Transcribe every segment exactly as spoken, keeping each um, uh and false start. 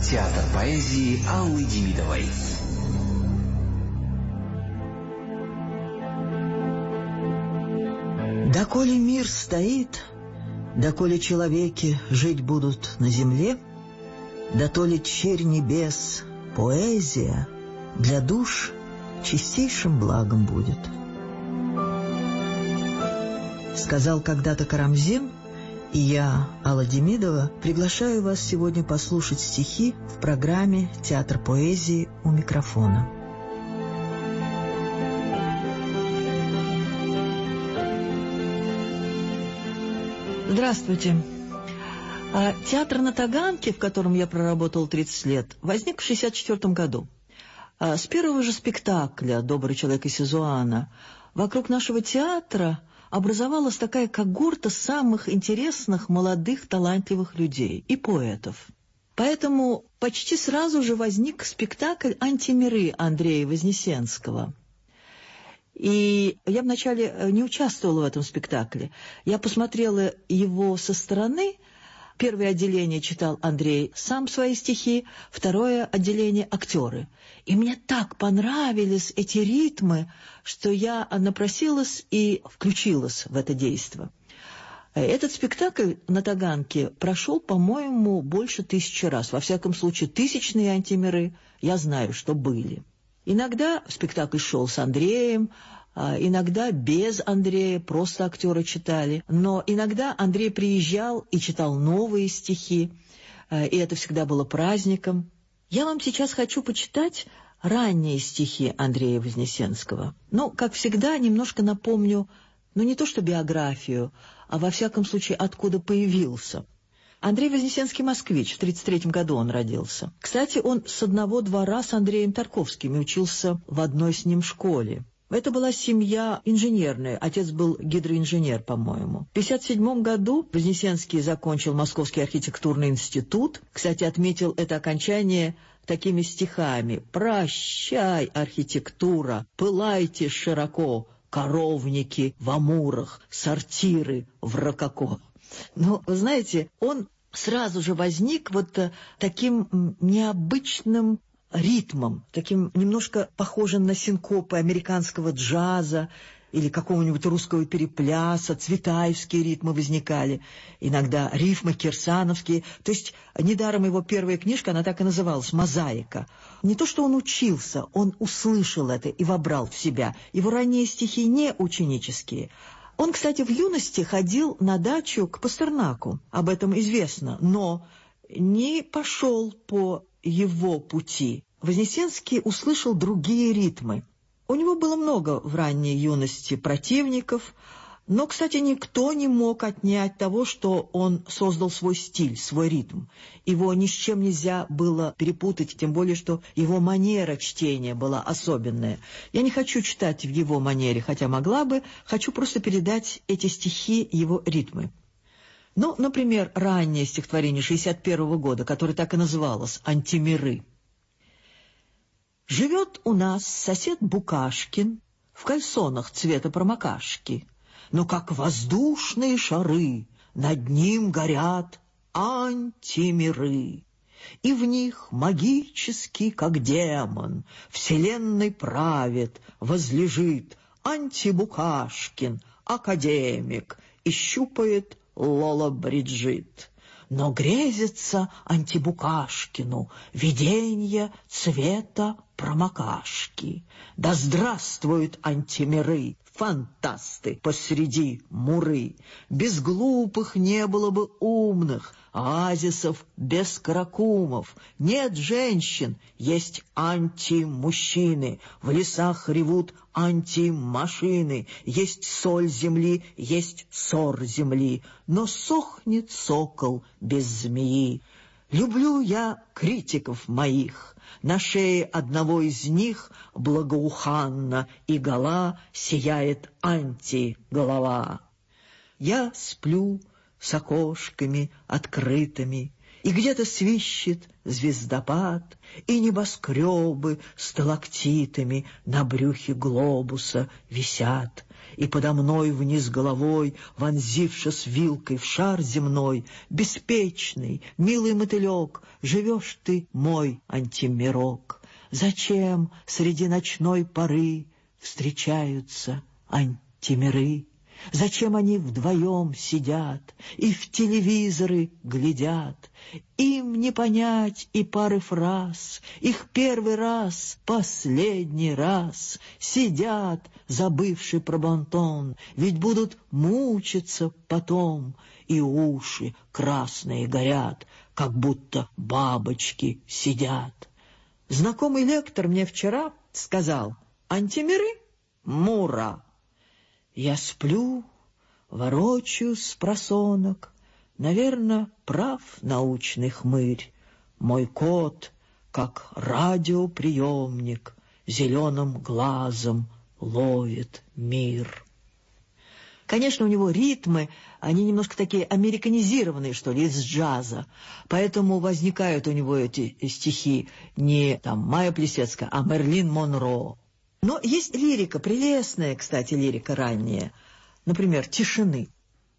Театр поэзии Аллы Демидовой. Доколе мир стоит, доколе человеки жить будут на земле, дотоле черь небес, поэзия для душ чистейшим благом будет. Сказал когда-то Карамзин, и я, Алла Демидова, приглашаю вас сегодня послушать стихи в программе «Театр поэзии» у микрофона. Здравствуйте. Театр на Таганке, в котором я проработал тридцать лет, возник в шестьдесят четвёртом году. С первого же спектакля «Добрый человек из Сизуана» вокруг нашего театра образовалась такая когорта самых интересных, молодых, талантливых людей и поэтов. Поэтому почти сразу же возник спектакль «Антимиры» Андрея Вознесенского. И я вначале не участвовала в этом спектакле. Я посмотрела его со стороны. Первое отделение читал Андрей сам свои стихи, второе отделение — актеры. И мне так понравились эти ритмы, что я напросилась и включилась в это действо. Этот спектакль на Таганке прошел, по-моему, больше тысячи раз. Во всяком случае, тысячные антимиры, я знаю, что были. Иногда спектакль шел с Андреем, иногда без Андрея, просто актеры читали. Но иногда Андрей приезжал и читал новые стихи, и это всегда было праздником. Я вам сейчас хочу почитать ранние стихи Андрея Вознесенского. Ну, как всегда, немножко напомню, ну не то что биографию, а во всяком случае, откуда появился. Андрей Вознесенский москвич, в тридцать третьем году он родился. Кстати, он с одного двора с Андреем Тарковским и учился в одной с ним школе. Это была семья инженерная, отец был гидроинженер, по-моему. В пятьдесят седьмом году Вознесенский закончил Московский архитектурный институт. Кстати, отметил это окончание такими стихами: «Прощай, архитектура, пылайте широко, коровники в амурах, сортиры в рококо». Но, вы знаете, он сразу же возник вот таким необычным ритмом, таким немножко похожим на синкопы американского джаза или какого-нибудь русского перепляса. Цветаевские ритмы возникали, иногда рифмы кирсановские. То есть недаром его первая книжка, она так и называлась «Мозаика». Не то что он учился, он услышал это и вобрал в себя. Его ранние стихи не ученические. Он, кстати, в юности ходил на дачу к Пастернаку, об этом известно, но не пошел по его пути. Вознесенский услышал другие ритмы. У него было много в ранней юности противников, но, кстати, никто не мог отнять того, что он создал свой стиль, свой ритм. Его ни с чем нельзя было перепутать, тем более, что его манера чтения была особенная. Я не хочу читать в его манере, хотя могла бы, хочу просто передать эти стихи, его ритмы. Ну, например, раннее стихотворение шестьдесят первого года, которое так и называлось «Антимиры». «Живет у нас сосед Букашкин в кальсонах цвета промокашки, но как воздушные шары над ним горят антимиры, и в них магически, как демон, вселенной правит, возлежит антибукашкин, академик, и щупает Лола Бриджит. Но грезится антибукашкину виденье цвета промокашки. Да здравствуют антимиры, фантасты посреди муры! Без глупых не было бы умных, оазисов без каракумов. Нет женщин, есть антимужчины, в лесах ревут антимашины, есть соль земли, есть ссор земли, но сохнет сокол без змеи. Люблю я критиков моих, на шее одного из них благоуханно и гола сияет антиголова. Я сплю с окошками открытыми И где-то свищет звездопад, и небоскребы сталактитами на брюхе глобуса висят, и подо мной вниз головой, вонзившись вилкой в шар земной, беспечный, милый мотылек, живешь ты, мой антимирок. Зачем среди ночной поры встречаются антимиры? Зачем они вдвоем сидят и в телевизоры глядят? Им не понять и пары фраз, их первый раз, последний раз сидят, забывши про бонтон, ведь будут мучиться потом, и уши красные горят, как будто бабочки сидят. Знакомый лектор мне вчера сказал: антимиры — мура. Я сплю, ворочаюсь с просонок, наверно, прав научный хмырь. Мой кот, как радиоприемник, зеленым глазом ловит мир. Конечно, у него ритмы, они немножко такие американизированные, что ли, из джаза. Поэтому возникают у него эти стихи не там Майя Плисецкая, а Мерлин Монро. Но есть лирика, прелестная, кстати, лирика ранняя. Например, «Тишины».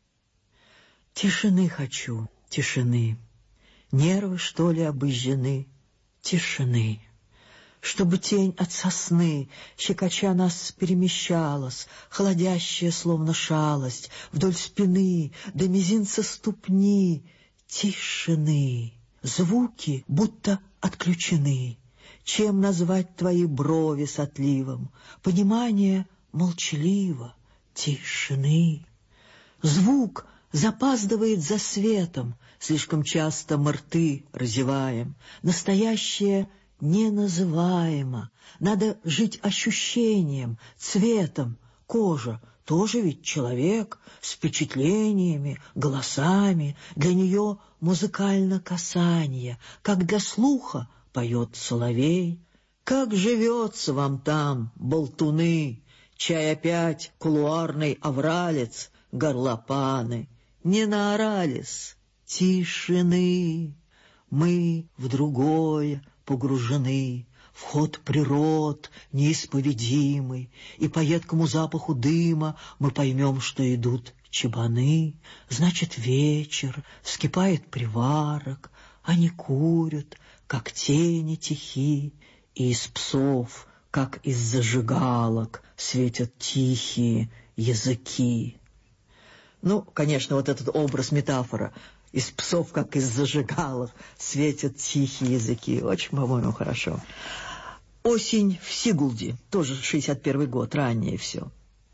Тишины хочу, тишины. Нервы, что ли, обожжены? Тишины. Чтобы тень от сосны, щекоча нас, перемещалась, холодящая, словно шалость, вдоль спины, до мизинца ступни. Тишины. Звуки будто отключены. Чем назвать твои брови с отливом? Понимание молчаливо, тишины. Звук запаздывает за светом, слишком часто мы рты разеваем. Настоящее неназываемо. Надо жить ощущением, цветом. Кожа тоже ведь человек, с впечатлениями, голосами. Для нее музыкально касание, как для слуха поет соловей. Как живется вам там, болтуны, чай опять кулуарный овралец, горлопаны, не наорались? Тишины. Мы в другое погружены, в ход природ неисповедимый, и по едкому запаху дыма мы поймем, что идут чабаны. Значит, вечер, вскипает приварок, они курят, как тени тихи, и из псов, как из зажигалок, светят тихие языки. Ну, конечно, вот этот образ, метафора, из псов, как из зажигалок, светят тихие языки. Очень, по-моему, хорошо. «Осень в Сигулде», тоже шестьдесят первый год, раннее все.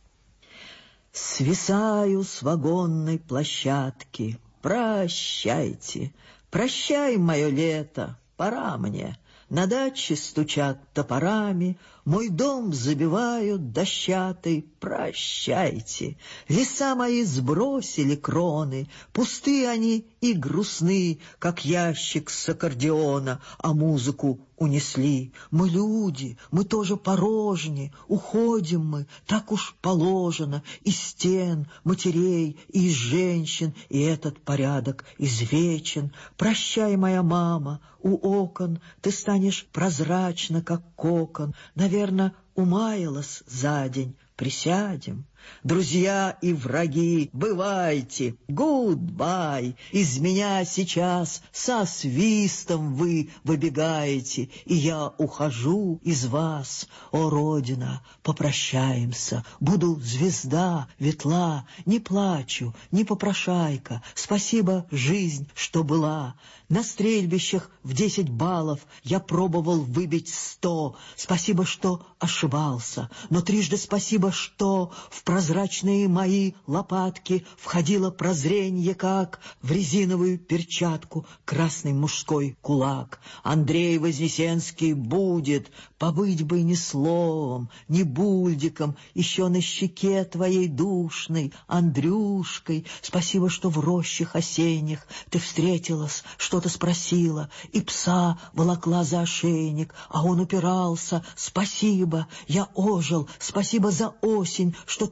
«Свисаю с вагонной площадки, прощайте, прощай, мое лето, пора мне. На даче стучат топорами, мой дом забивают дощатой. Прощайте, леса мои сбросили кроны, пусты они и грустны, как ящик с аккордеона, а музыку унесли. Мы люди, мы тоже порожни, уходим мы, так уж положено, из стен, матерей и из женщин, и этот порядок извечен. Прощай, моя мама, у окон ты станешь прозрачно, как кокон. Наверно, умаялась за день, присядем. Друзья и враги, бывайте, гудбай. Из меня сейчас со свистом вы выбегаете, и я ухожу из вас. О, Родина, попрощаемся, буду звезда ветла, не плачу, не попрошайка. Спасибо, жизнь, что была. На стрельбищах в десять баллов я пробовал выбить сто. Спасибо, что ошибался, но трижды спасибо, что в прозрачные мои лопатки входило прозренье, как в резиновую перчатку красный мужской кулак. Андрей Вознесенский будет, побыть бы ни словом, ни бульдиком, еще на щеке твоей душной, Андрюшкой. Спасибо, что в рощах осенних ты встретилась, что-то спросила, и пса волокла за ошейник, а он упирался. Спасибо, я ожил, спасибо за осень, что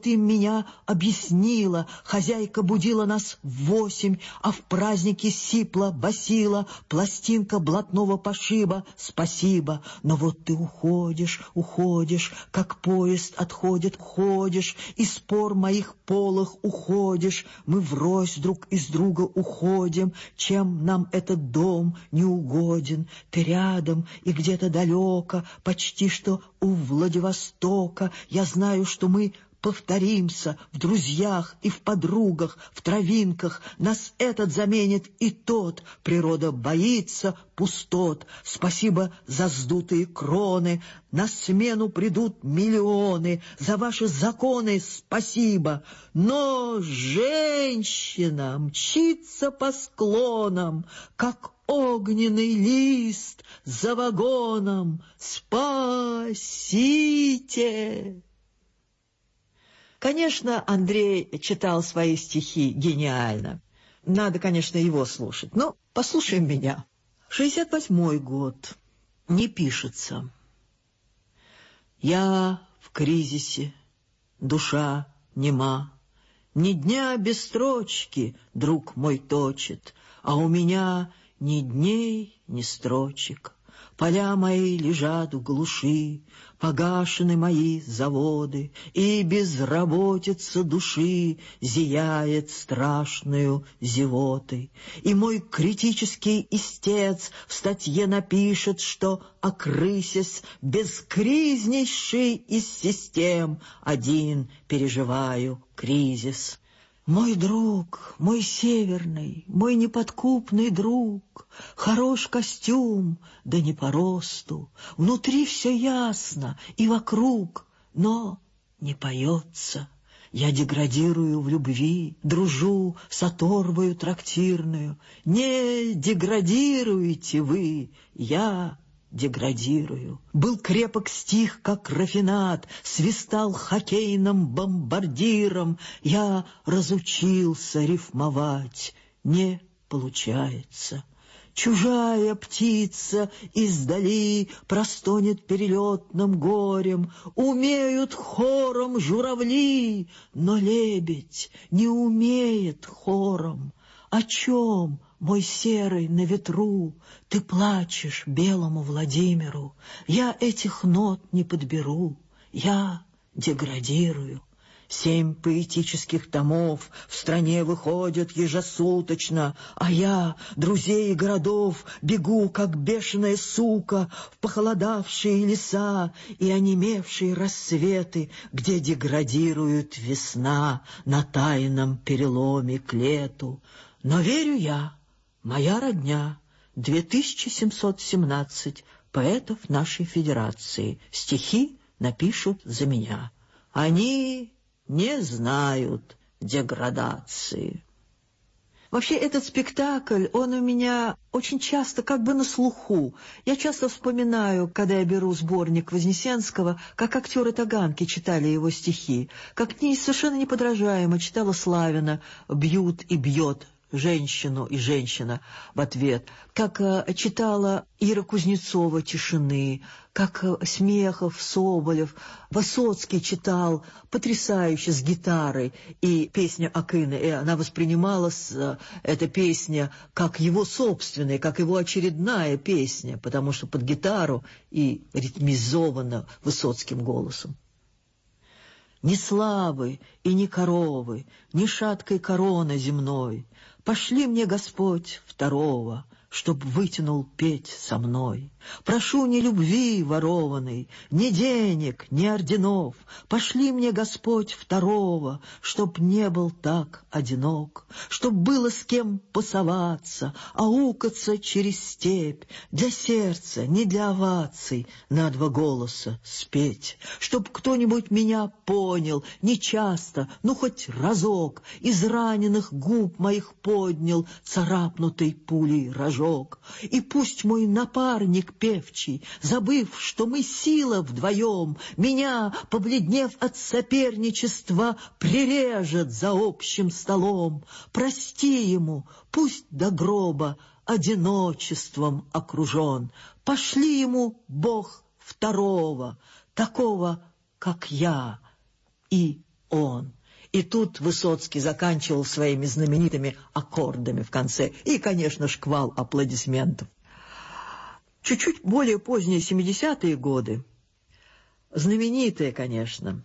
ты меня объяснила. Хозяйка будила нас в восемь, а в празднике сипла, басила пластинка блатного пошиба. Спасибо, но вот ты уходишь, уходишь, как поезд отходит, ходишь, и спор моих полых уходишь. Мы врозь друг из друга уходим, чем нам этот дом не угоден. Ты рядом и где-то далеко, почти что у Владивостока. Я знаю, что мы повторимся в друзьях и в подругах, в травинках. Нас этот заменит и тот. Природа боится пустот. Спасибо за сдутые кроны. На смену придут миллионы. За ваши законы спасибо. Но женщина мчится по склонам, как огненный лист за вагоном. Спасите! Конечно, Андрей читал свои стихи гениально. Надо, конечно, его слушать. Но послушаем меня. шестьдесят восьмой год. Не пишется. Я в кризисе, душа нема. Ни дня без строчки друг мой точит, а у меня ни дней, ни строчек. Поля мои лежат в глуши, погашены мои заводы, и безработица души зияет страшную зевотой. И мой критический истец в статье напишет, что, окрысясь бескризнейший из систем, один переживаю кризис. Мой друг, мой северный, мой неподкупный друг, хорош костюм, да не по росту, внутри все ясно и вокруг, но не поется. Я деградирую в любви, дружу с оторвою трактирную. Не деградируете вы, я деградирую. Был крепок стих, как рафинат, свистал хоккейным бомбардиром. Я разучился рифмовать, не получается. Чужая птица издали простонет перелетным горем. Умеют хором журавли, но лебедь не умеет хором. О чем, мой серый на ветру, ты плачешь белому Владимиру? Я этих нот не подберу, я деградирую. Семь поэтических томов в стране выходят ежесуточно, а я, друзей и городов, бегу, как бешеная сука, в похолодавшие леса и онемевшие рассветы, где деградирует весна на тайном переломе к лету. Но верю я, моя родня, две тысячи семьсот семнадцать поэтов нашей Федерации, стихи напишут за меня. Они не знают деградации. Вообще, этот спектакль, он у меня очень часто как бы на слуху. Я часто вспоминаю, когда я беру сборник Вознесенского, как актеры Таганки читали его стихи, как не, совершенно неподражаемо читала Славина «Бьют и бьет женщину и женщина» в ответ, как э, читала Ира Кузнецова «Тишины», как э, Смехов, Соболев, Высоцкий читал потрясающе с гитарой, и песня Акына, и она воспринималась, э, эта песня, как его собственная, как его очередная песня, потому что под гитару и ритмизована Высоцким голосом. Ни славы и ни коровы, ни шаткой короны земной, пошли мне, Господь, второго, чтоб вытянул петь со мной. Прошу ни любви ворованной, ни денег, ни орденов, пошли мне, Господь, второго, чтоб не был так одинок, чтоб было с кем пасоваться, аукаться через степь, для сердца, не для оваций, на два голоса спеть, чтоб кто-нибудь меня понял, не часто, ну хоть разок, из раненых губ моих поднял царапнутый пулей рожок. И пусть мой напарник певчий, забыв, что мы сила вдвоем, меня, побледнев от соперничества, прирежет за общим столом. Прости ему, пусть до гроба одиночеством окружен. Пошли ему, Бог, второго, такого, как я, и он. И тут Высоцкий заканчивал своими знаменитыми аккордами в конце. И, конечно, шквал аплодисментов. Чуть-чуть более поздние семидесятые годы, знаменитые, конечно.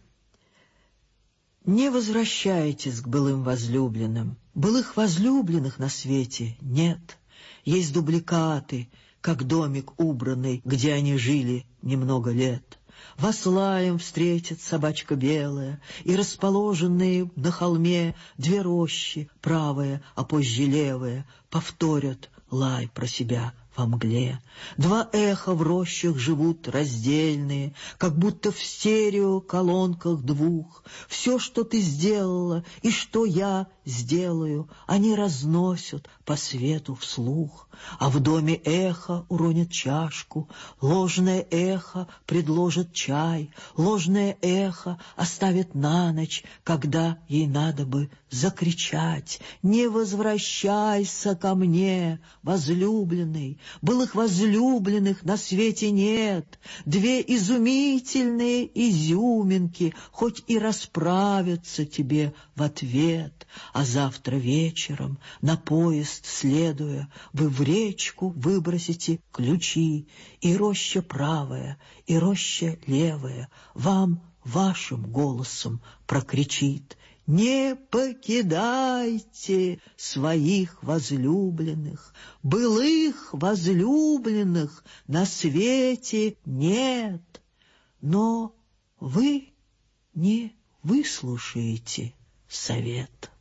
Не возвращайтесь к былым возлюбленным. Былых возлюбленных на свете нет. Есть дубликаты, как домик убранный, где они жили немного лет. Вас лаем встретит собачка белая, и расположенные на холме две рощи, правая, а позже левая, повторят лай про себя во мгле. Два эха в рощах живут раздельные, как будто в стерео-колонках двух. Все, что ты сделала и что я сделаю, они разносят по свету вслух. А в доме эхо уронит чашку, ложное эхо предложит чай, ложное эхо оставит на ночь, когда ей надо бы закричать: «Не возвращайся ко мне, возлюбленный! Былых возлюбленных на свете нет. Две изумительные изюминки хоть и расправятся тебе в ответ, а завтра вечером, на поезд следуя, вы в речку выбросите ключи, и роща правая, и роща левая вам вашим голосом прокричит: не покидайте своих возлюбленных, былых возлюбленных на свете нет». Но вы не выслушаете совет.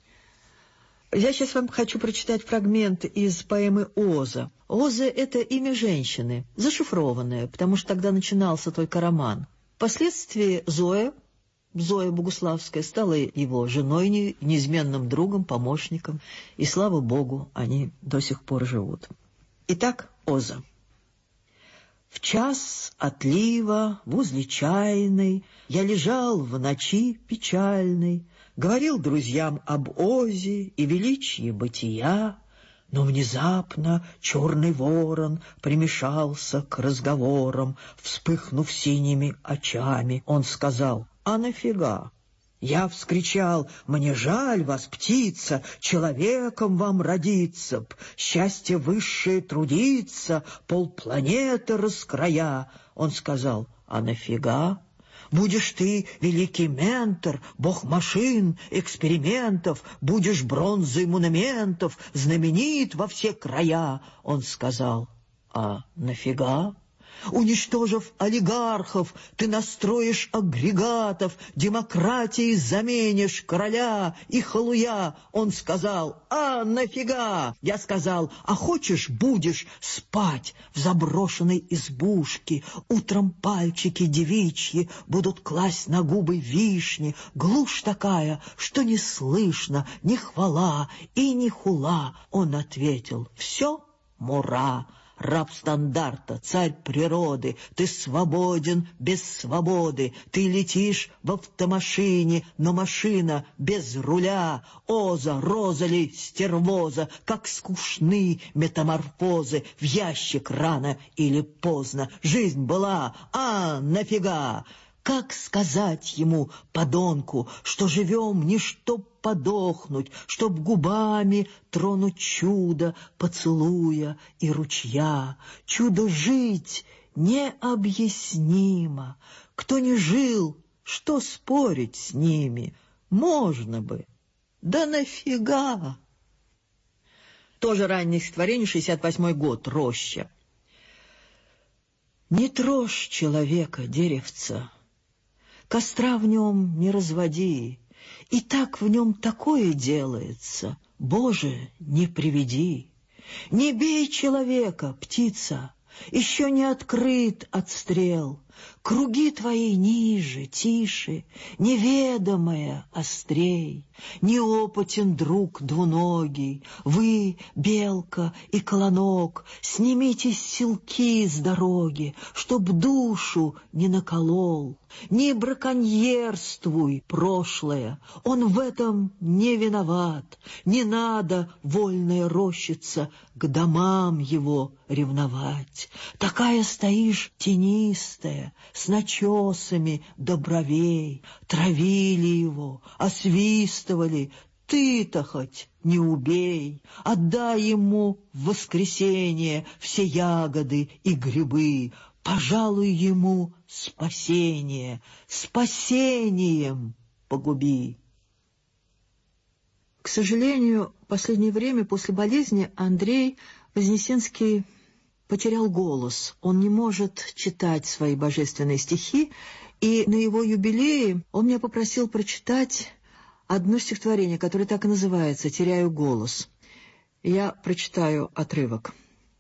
Я сейчас вам хочу прочитать фрагмент из поэмы «Оза». Оза — это имя женщины, зашифрованное, потому что тогда начинался только роман. Впоследствии Зоя, Зоя Богуславская, стала его женой, неизменным другом, помощником, и, слава Богу, они до сих пор живут. Итак, Оза. В час отлива возле чайной я лежал в ночи печальной, говорил друзьям об Озе и величии бытия, но внезапно черный ворон примешался к разговорам, вспыхнув синими очами. Он сказал: «А нафига?» Я вскричал: «Мне жаль вас, птица, человеком вам родиться б, счастье высшее трудиться, полпланеты раскроя». Он сказал: «А нафига? Будешь ты великий ментор, бог машин, экспериментов, будешь бронзой монументов, знаменит во все края». Он сказал: «А нафига? Уничтожив олигархов, ты настроишь агрегатов, демократией заменишь короля и халуя». Он сказал: «А нафига?» Я сказал: «А хочешь, будешь спать в заброшенной избушке, утром пальчики девичьи будут класть на губы вишни, глушь такая, что не слышно ни хвала и ни хула». Он ответил: «Все, мура, раб стандарта, царь природы, ты свободен без свободы, ты летишь в автомашине, но машина без руля. Оза, роза ли, стервоза, как скучны метаморфозы, в ящик рано или поздно. Жизнь была, а нафига?» Как сказать ему, подонку, что живем не чтоб подохнуть, чтоб губами тронуть чудо поцелуя и ручья? Чудо жить необъяснимо. Кто не жил, что спорить с ними? Можно бы, да нафига? Тоже раннее стихотворение, шестьдесят восьмой год, «Роща». Не трожь человека, деревца, костра в нем не разводи, и так в нем такое делается, Боже, не приведи. Не бей человека, птица, еще не открыт отстрел, круги твои ниже, тише, неведомое острей. Неопытен друг двуногий, вы, белка и колонок, снимите селки с дороги, чтоб душу не наколол. Не браконьерствуй, прошлое, он в этом не виноват. Не надо, вольная рощица, к домам его ревновать. Такая стоишь тенистая, седые, с начесами до бровей, травили его, освистывали. Ты-то хоть не убей, отдай ему в воскресенье все ягоды и грибы, пожалуй ему спасение, спасением погуби. К сожалению, в последнее время после болезни Андрей Вознесенский потерял голос. Он не может читать свои божественные стихи, и на его юбилее он меня попросил прочитать одно стихотворение, которое так и называется «Теряю голос». Я прочитаю отрывок.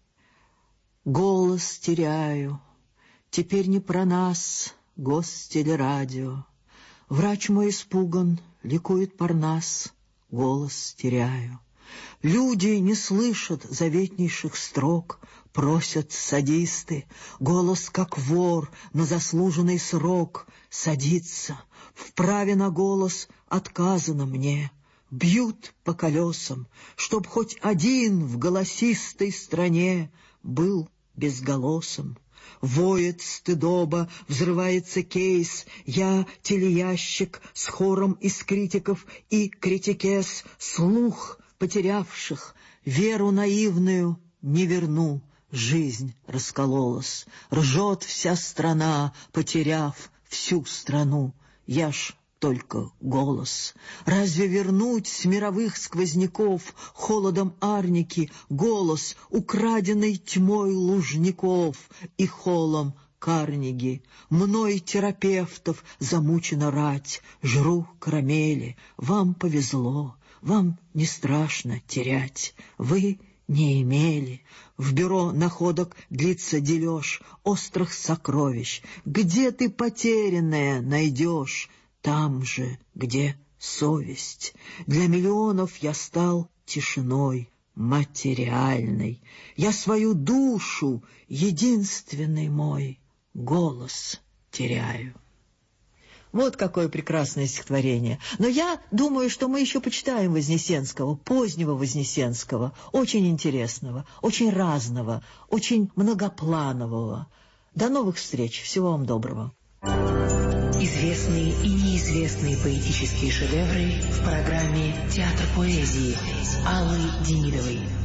«Голос теряю, теперь не про нас, гостелерадио. Врач мой испуган, ликует Парнас, голос теряю. Люди не слышат заветнейших строк, просят садисты, голос как вор на заслуженный срок садится. В праве на голос отказано мне, бьют по колесам, чтоб хоть один в голосистой стране был безголосым. Воет стыдоба, взрывается кейс, я телеящик с хором из критиков и критикес, слух потерявших, веру наивную не верну, жизнь раскололась, ржет вся страна, потеряв всю страну, я ж только голос. Разве вернуть с мировых сквозняков холодом Арники голос, украденный тьмой лужников и холом Карнеги? Мной терапевтов замучена рать, жру карамели. Вам повезло, вам не страшно терять, вы не имели. В бюро находок длится дележ острых сокровищ. Где ты потерянное найдешь? Там же, где совесть. Для миллионов я стал тишиной материальной. Я свою душу, единственный мой голос, теряю. Вот какое прекрасное стихотворение. Но я думаю, что мы еще почитаем Вознесенского, позднего Вознесенского, очень интересного, очень разного, очень многопланового. До новых встреч. Всего вам доброго. Известные и неизвестные поэтические шедевры в программе «Театр поэзии» Аллы Демидовой.